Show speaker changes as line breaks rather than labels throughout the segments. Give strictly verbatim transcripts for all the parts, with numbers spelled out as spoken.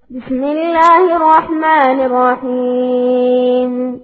بسم الله الرحمن الرحيم.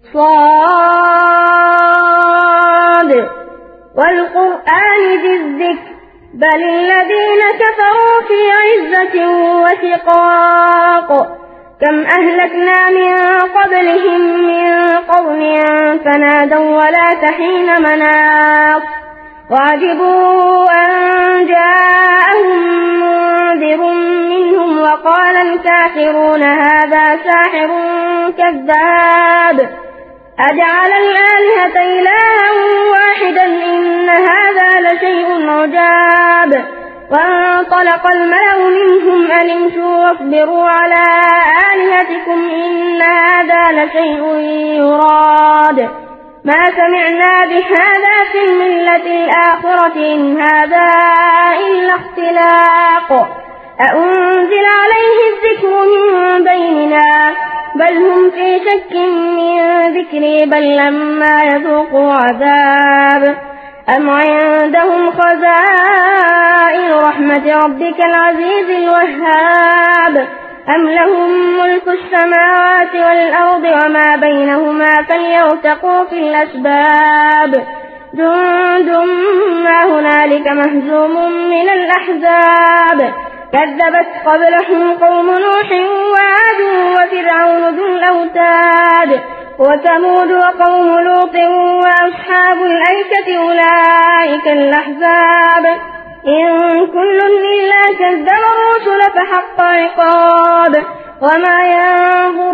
صاد والقرآن ذي الذكر بل الذين كفروا في عزة وشقاق كم أهلكنا من قبلهم من قرن فنادوا ولا تحين مناص وعجبوا أن جاءهم منذر منهم وقال الكافرون هذا ساحر كذاب أجعل الآلهة إلها واحدا إن هذا لشيء عجاب وانطلق الملأ منهم أن امشوا واصبروا على آلهتكم إن هذا لشيء يراد ما سمعنا بهذا في الملة الآخرة إن هذا إلا اختلاق أأنزل عليه الذكر من بيننا بل هم في شك من ذكري بل لما يذوقوا عذاب أم عندهم خزائن رحمة ربك العزيز الوهاب أم لهم ملك السماوات والأرض وما بينهما فليرتقوا في الأسباب جند ما هنالك مهزوم من الأحزاب كذبت قبلهم قوم نوح وعاد وفرعون ذو الأوتاد وثمود وقوم لوط وأصحاب الأيكة أولئك الأحزاب إن كل إلا كذب الرسل فحق عقاب وما ينظر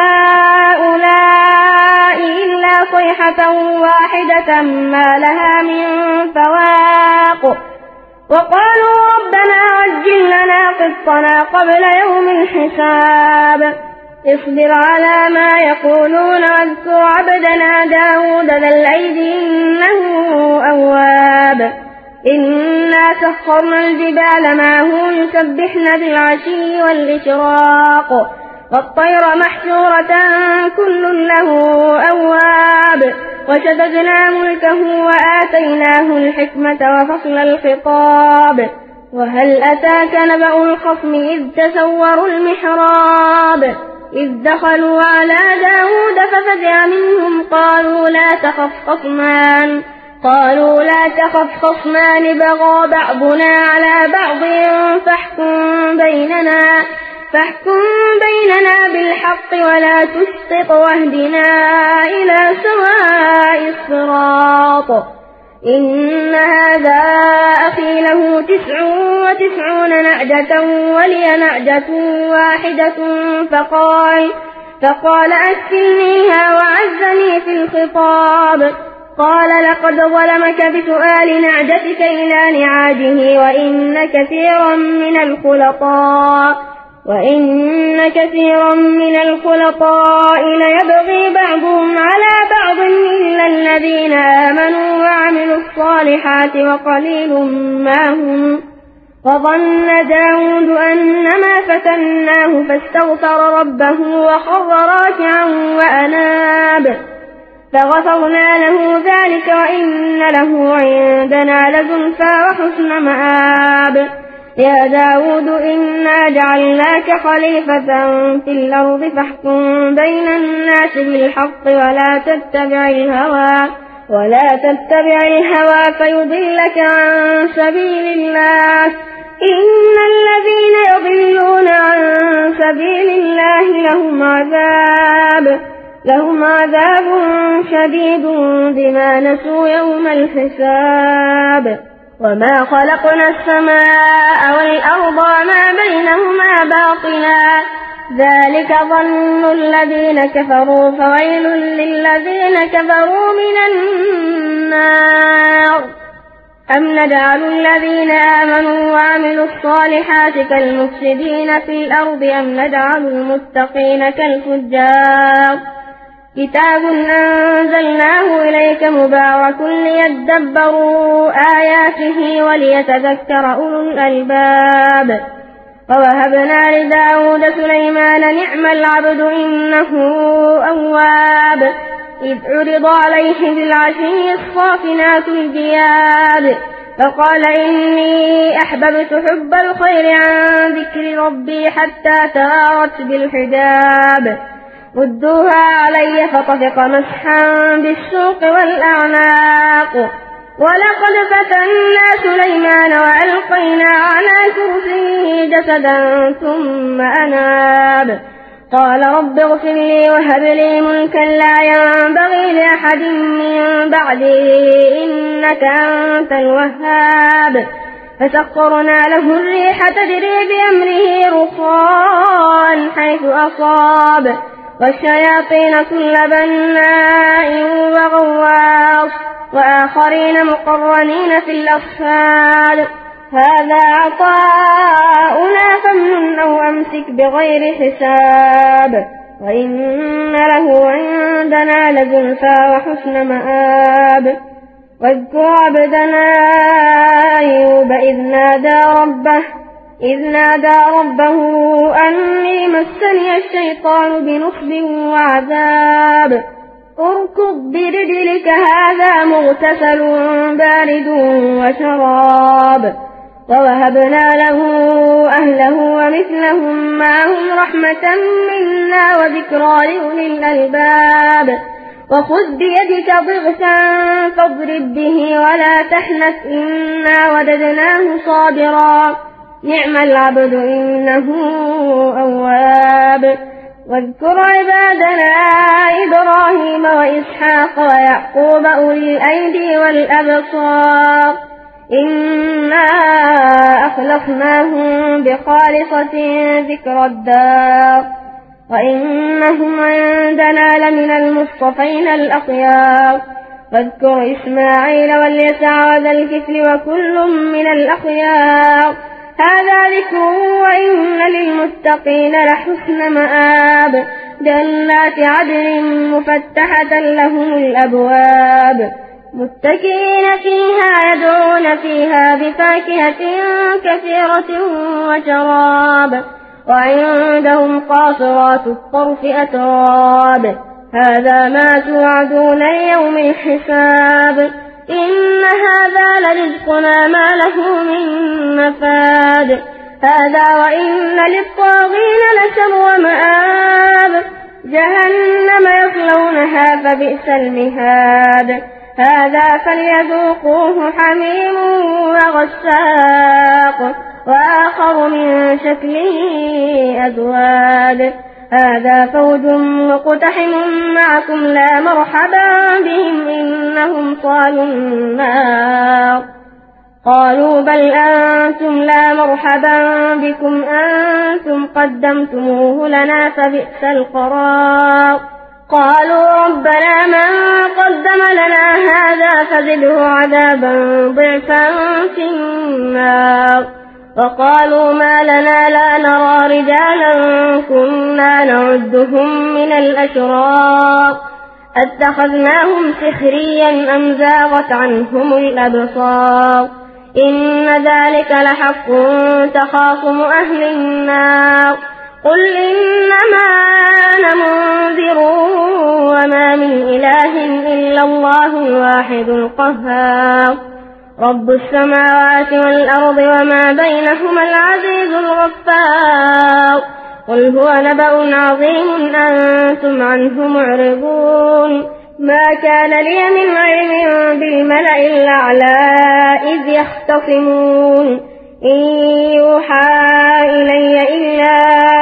هؤلاء إلا صيحة واحدة ما لها من فواق وقالوا ربنا عجل لنا قسطنا قبل يوم الحساب اصبر على ما يقولون واذكر عبدنا داود ذا الأيد إنه أواب إنا سخرنا الجبال معه يسبحن بالعشي والإشراق والطير محشورة كل له أواب وشددنا ملكه وآتيناه الحكمة وفصل الخطاب وهل أتاك نبأ الخصم إذ تسوروا المحراب إذ دخلوا على داود ففزع منهم قالوا لا تخف خصمان قالوا لا تخف خصمان بغى بعضنا على بعض فاحكم بيننا فاحكم بيننا بالحق ولا تشطط واهدنا إلى سواء الصراط إن هذا أخي له تسع وتسعون نعجة ولي نعجة واحدة فقال فقال أكفلنيها وعزني في الخطاب قال لقد ظلمك بسؤال نعجتك إلى نعاجه وإن كثيرا من الخلطاء وإن كثيرا من الخلطاء ليبغي بعضهم على بعض إلا الذين آمنوا وعملوا الصالحات وقليل ما هم وظن داود أنما فتناه فاستغفر ربه وخر راكعا وأناب فغفرنا له ذلك وإن له عندنا لزلفى وحسن مآب يا داود إنا جعلناك خليفة في الأرض فاحكم بين الناس بالحق ولا تتبع الهوى ولا تتبع الهوى فيضلك عن سبيل الله إن الذين يضلون عن سبيل الله لهم عذاب لهم عذاب شديد بما نسوا يوم الحساب وما خلقنا السماء والأرض وما بينهما باطلا ذلك ظن الذين كفروا فويل للذين كفروا من النار أم نجعل الذين آمنوا وعملوا الصالحات كالمفسدين في الأرض أم نجعل المتقين كالفجار كتاب أنزلناه إليك مبارك ليدبروا آياته وليتذكر أولو الألباب ووهبنا لداود سليمان نعم العبد إنه أواب إذ عرض عليه بالعشي الصافنات الجياد فقال إني أحببت حب الخير عن ذكر ربي حتى توارت بالحجاب ردوها علي فطفق مسحا بالسوق والأعناق ولقد فتنا سليمان وألقينا على كرسيه جسدا ثم أناب قال رب اغفر لي وهب لي ملكا لا ينبغي لأحد من بعدي إنك أنت الوهاب فسخرنا له الريح تجري بأمره رخاء حيث أصاب والشياطين كل بناء وغواص وآخرين مقرنين في الأصفاد هذا عطاؤنا فامنن أو أمسك بغير حساب وإن له عندنا لزلفى وحسن مآب واذكر عبدنا أيوب إذ نادى ربه إذ نادى ربه أني مسني الشيطان بنصب وعذاب اركض برجلك هذا مغتسل بارد وشراب ووهبنا له أهله ومثلهم معهم رحمة منا وذكرى لأولي الألباب وخذ بيدك ضغثا فاضرب به ولا تحنث إنا وددناه صابرا نعم العبد إنه أواب واذكر عبادنا إبراهيم وإسحاق ويعقوب أولي الأيدي والأبصار إنا أخلصناهم بخالصة ذكر الدار وإنهم عندنا لمن المصطفين الأخيار واذكر إسماعيل واليسع وذا الكفل وكل من الأخيار هذا ذكر وإن للمتقين لحسن مآب جنات عدن مفتحة لهم الأبواب متكئين فيها يدعون فيها بفاكهة كثيرة وشراب وعندهم قاصرات الطرف أتراب هذا ما توعدون ليوم الحساب إن هذا لرزقنا ما له من نفاد هذا وإن للطاغين لشر مآب جهنم يصلونها فبئس المهاد هذا فليذوقوه حميم وغساق وآخر من شكله أزواج هذا فوج مقتحم معكم لا مرحبا بهم إنهم صالوا النار قالوا بل أنتم لا مرحبا بكم أنتم قدمتموه لنا فبئس القرار قالوا ربنا من قدم لنا هذا فزده عذابا ضعفا في النار وقالوا ما لنا لا نرى رجالا كنا نعدهم من الأشرار اتخذناهم سخريا أم زاغت عنهم الأبصار إن ذلك لحق تخاصم أهل النار قل إنما أنا منذر وما من إله إلا الله الواحد القهار رب السماوات والأرض وما بينهما العزيز الغفار قل هو نبأ عظيم أنتم عنه معرضون ما كان لي من علم بالملأ الأعلى إذ يختصمون إن يوحى إلي إلا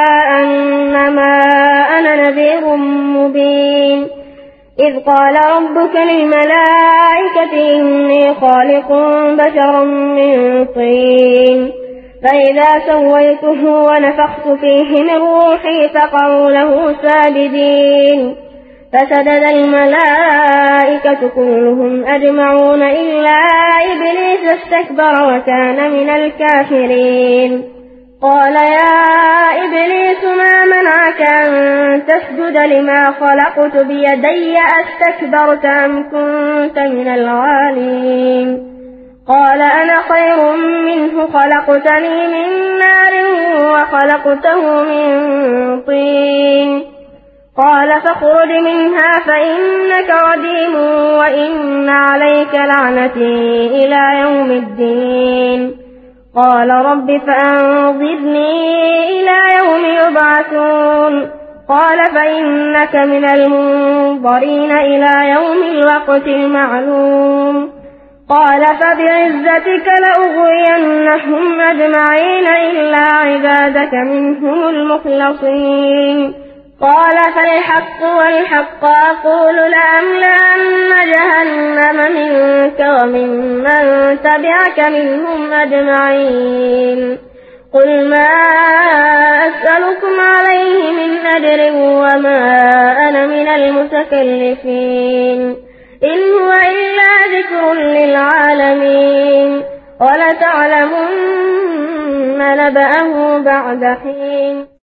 أنما أنا نذير مبين إذ قال ربك للملائكة إني خالق بشرا من طين فإذا سويته ونفخت فيه من روحي فقعوا له ساجدين فسجد الملائكة كلهم أجمعون إلا إبليس استكبر وكان من الكافرين قال يا إبليس ما منعك أن تسجد لما خلقت بيدي أستكبرت أم كنت من العالين قال أنا خير منه خلقتني من نار وخلقته من طين قال فاخرج منها فإنك رجيم وإن عليك لعنتي إلى يوم الدين. قال رب فأنظرني إلى يوم يبعثون. قال فإنك من المنظرين إلى يوم الوقت المعلوم. قال فبعزتك لأغوينهم أجمعين إلا عبادك منهم المخلصين. قال فالحق والحق أقول لأملأن جهنم منك وممن تبعك منهم أجمعين. قل ما أسألكم عليه من أجر وما أنا من المتكلفين إن هو إلا ذكر للعالمين ولتعلمن نبأه بعد حين.